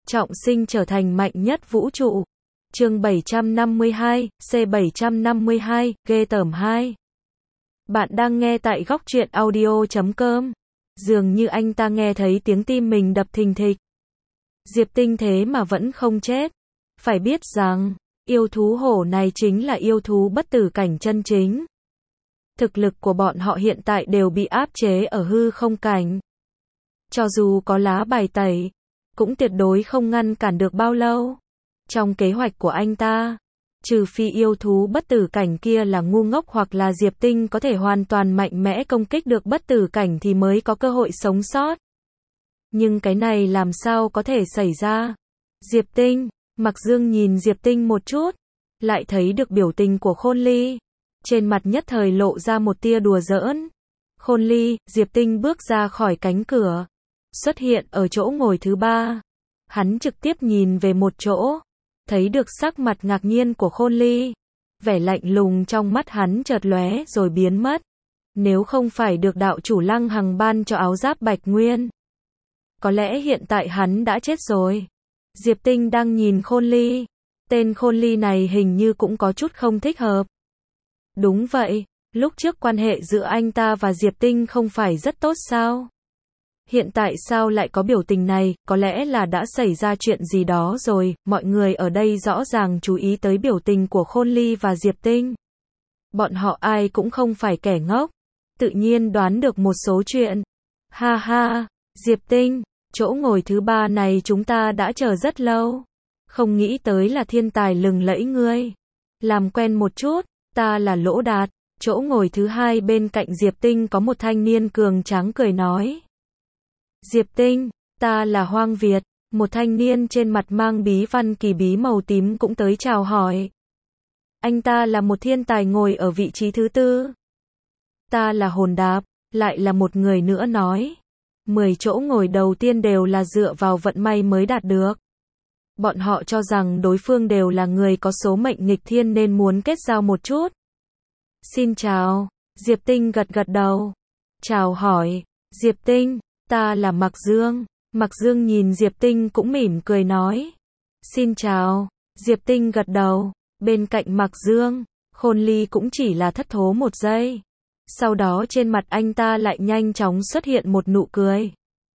trọng sinh trở thành mạnh nhất vũ trụ. Chương 752, C752, ghê tởm 2. Bạn đang nghe tại góc truyện audio.com. Dường như anh ta nghe thấy tiếng tim mình đập thình thịch. Diệp Tinh thế mà vẫn không chết. Phải biết rằng, yêu thú hổ này chính là yêu thú bất tử cảnh chân chính. Thực lực của bọn họ hiện tại đều bị áp chế ở hư không cảnh. Cho dù có lá bài tẩy, cũng tuyệt đối không ngăn cản được bao lâu. Trong kế hoạch của anh ta, trừ phi yêu thú bất tử cảnh kia là ngu ngốc hoặc là Diệp Tinh có thể hoàn toàn mạnh mẽ công kích được bất tử cảnh thì mới có cơ hội sống sót. Nhưng cái này làm sao có thể xảy ra? Diệp Tinh, Mặc Dương nhìn Diệp Tinh một chút, lại thấy được biểu tình của Khôn Ly. Trên mặt nhất thời lộ ra một tia đùa giỡn. Khôn Ly, Diệp Tinh bước ra khỏi cánh cửa, xuất hiện ở chỗ ngồi thứ 3. Hắn trực tiếp nhìn về một chỗ, thấy được sắc mặt ngạc nhiên của Khôn Ly. Vẻ lạnh lùng trong mắt hắn chợt lóe rồi biến mất. Nếu không phải được đạo chủ Lăng Hằng ban cho áo giáp bạch nguyên, có lẽ hiện tại hắn đã chết rồi. Diệp Tinh đang nhìn Khôn Ly. Tên Khôn Ly này hình như cũng có chút không thích hợp. Đúng vậy, lúc trước quan hệ giữa anh ta và Diệp Tinh không phải rất tốt sao? Hiện tại sao lại có biểu tình này, có lẽ là đã xảy ra chuyện gì đó rồi. Mọi người ở đây rõ ràng chú ý tới biểu tình của Khôn Ly và Diệp Tinh. Bọn họ ai cũng không phải kẻ ngốc, tự nhiên đoán được một số chuyện. Ha ha, Diệp Tinh, chỗ ngồi thứ 3 này chúng ta đã chờ rất lâu. Không nghĩ tới là thiên tài lừng lẫy ngươi. Làm quen một chút, ta là Lỗ Đạt. Chỗ ngồi thứ 2 bên cạnh Diệp Tinh có một thanh niên cường tráng cười nói. Diệp Tinh, ta là Hoang Việt. Một thanh niên trên mặt mang bí văn kỳ bí màu tím cũng tới chào hỏi. Anh ta là một thiên tài ngồi ở vị trí thứ 4. Ta là Hồn Đạp, lại là một người nữa nói. 10 chỗ ngồi đầu tiên đều là dựa vào vận may mới đạt được. Bọn họ cho rằng đối phương đều là người có số mệnh nghịch thiên nên muốn kết giao một chút. Xin chào, Diệp Tinh gật gật đầu. Chào hỏi, Diệp Tinh, ta là Mặc Dương. Mặc Dương nhìn Diệp Tinh cũng mỉm cười nói. Xin chào, Diệp Tinh gật đầu. Bên cạnh Mặc Dương, Khôn Ly cũng chỉ là thất thố một giây. Sau đó trên mặt anh ta lại nhanh chóng xuất hiện một nụ cười.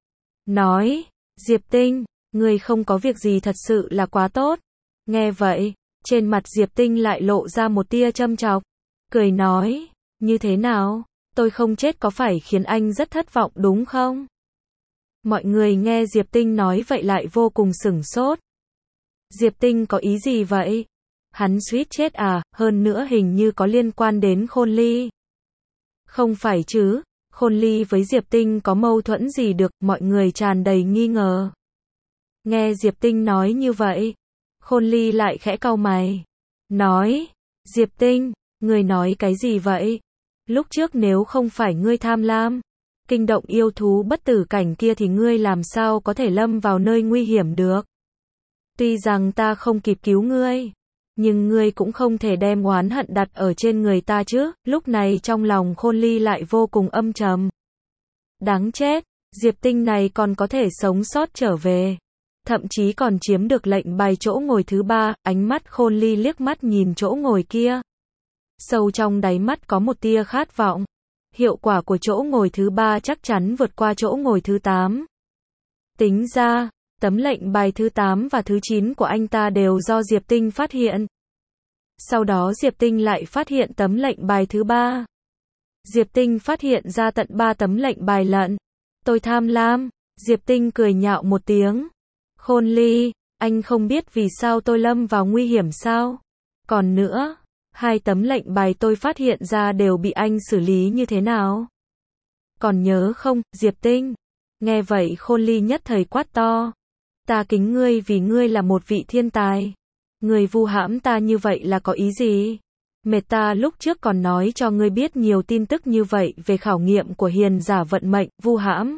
Nói, Diệp Tinh, ngươi không có việc gì thật sự là quá tốt. Nghe vậy, trên mặt Diệp Tinh lại lộ ra một tia châm chọc. Cười nói, như thế nào, tôi không chết có phải khiến anh rất thất vọng đúng không? Mọi người nghe Diệp Tinh nói vậy lại vô cùng sửng sốt. Diệp Tinh có ý gì vậy? Hắn suýt chết à, hơn nữa hình như có liên quan đến Khôn Ly. Không phải chứ, Khôn Ly với Diệp Tinh có mâu thuẫn gì được, mọi người tràn đầy nghi ngờ. Nghe Diệp Tinh nói như vậy, Khôn Ly lại khẽ cau mày. Nói, Diệp Tinh, ngươi nói cái gì vậy? Lúc trước nếu không phải ngươi tham lam, kinh động yêu thú bất tử cảnh kia thì ngươi làm sao có thể lâm vào nơi nguy hiểm được? Tuy rằng ta không kịp cứu ngươi, nhưng ngươi cũng không thể đem oán hận đặt ở trên người ta chứ. Lúc này trong lòng Khôn Ly lại vô cùng âm trầm. Đáng chết, Diệp Tinh này còn có thể sống sót trở về. Thậm chí còn chiếm được lệnh bài chỗ ngồi thứ 3, ánh mắt Khôn Ly liếc mắt nhìn chỗ ngồi kia. Sâu trong đáy mắt có một tia khát vọng. Hiệu quả của chỗ ngồi thứ 3 chắc chắn vượt qua chỗ ngồi thứ 8. Tính ra, tấm lệnh bài thứ 8 và thứ 9 của anh ta đều do Diệp Tinh phát hiện. Sau đó Diệp Tinh lại phát hiện tấm lệnh bài thứ 3. Diệp Tinh phát hiện ra tận 3 tấm lệnh bài lận. Tôi tham lam. Diệp Tinh cười nhạo một tiếng. Khôn Ly, anh không biết vì sao tôi lâm vào nguy hiểm sao? Còn nữa, 2 tấm lệnh bài tôi phát hiện ra đều bị anh xử lý như thế nào? Còn nhớ không, Diệp Tinh? Nghe vậy Khôn Ly nhất thời quát to. Ta kính ngươi vì ngươi là một vị thiên tài. Ngươi vu hãm ta như vậy là có ý gì? Mệt ta lúc trước còn nói cho ngươi biết nhiều tin tức như vậy về khảo nghiệm của hiền giả vận mệnh, vu hãm.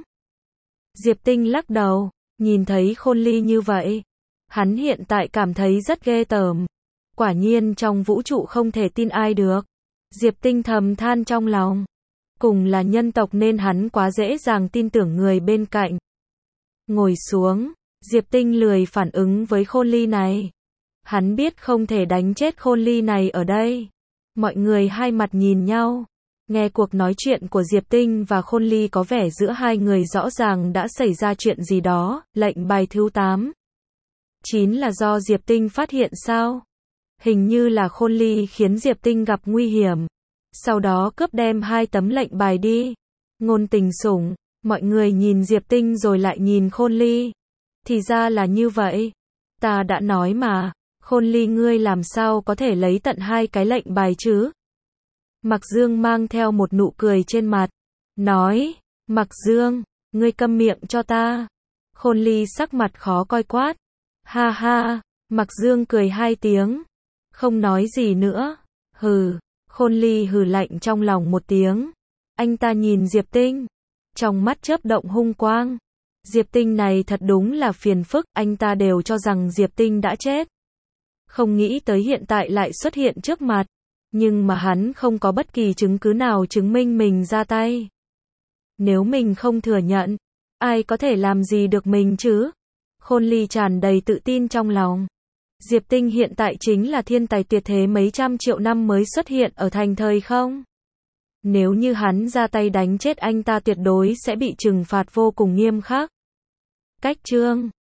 Diệp Tinh lắc đầu, nhìn thấy Khôn Ly như vậy. Hắn hiện tại cảm thấy rất ghê tởm. Quả nhiên trong vũ trụ không thể tin ai được. Diệp Tinh thầm than trong lòng. Cùng là nhân tộc nên hắn quá dễ dàng tin tưởng người bên cạnh. Ngồi xuống, Diệp Tinh lười phản ứng với Khôn Ly này. Hắn biết không thể đánh chết Khôn Ly này ở đây. Mọi người hai mặt nhìn nhau. Nghe cuộc nói chuyện của Diệp Tinh và Khôn Ly có vẻ giữa hai người rõ ràng đã xảy ra chuyện gì đó. Lệnh bài thứ 8. 9 là do Diệp Tinh phát hiện sao? Hình như là Khôn Ly khiến Diệp Tinh gặp nguy hiểm. Sau đó cướp đem 2 tấm lệnh bài đi. Ngôn Tình sủng. Mọi người nhìn Diệp Tinh rồi lại nhìn Khôn Ly. Thì ra là như vậy. Ta đã nói mà. Khôn Ly ngươi làm sao có thể lấy tận 2 cái lệnh bài chứ? Mạc Dương mang theo một nụ cười trên mặt. Nói. Mạc Dương, ngươi câm miệng cho ta. Khôn Ly sắc mặt khó coi quát. Ha ha. Mạc Dương cười 2 tiếng. Không nói gì nữa. Hừ. Khôn Ly hừ lạnh trong lòng một tiếng. Anh ta nhìn Diệp Tinh. Trong mắt chớp động hung quang. Diệp Tinh này thật đúng là phiền phức. Anh ta đều cho rằng Diệp Tinh đã chết. Không nghĩ tới hiện tại lại xuất hiện trước mặt. Nhưng mà hắn không có bất kỳ chứng cứ nào chứng minh mình ra tay. Nếu mình không thừa nhận, ai có thể làm gì được mình chứ? Khôn Ly tràn đầy tự tin trong lòng. Diệp Tinh hiện tại chính là thiên tài tuyệt thế mấy trăm triệu năm mới xuất hiện ở thành thời không? Nếu như hắn ra tay đánh chết anh ta tuyệt đối sẽ bị trừng phạt vô cùng nghiêm khắc. Cách chương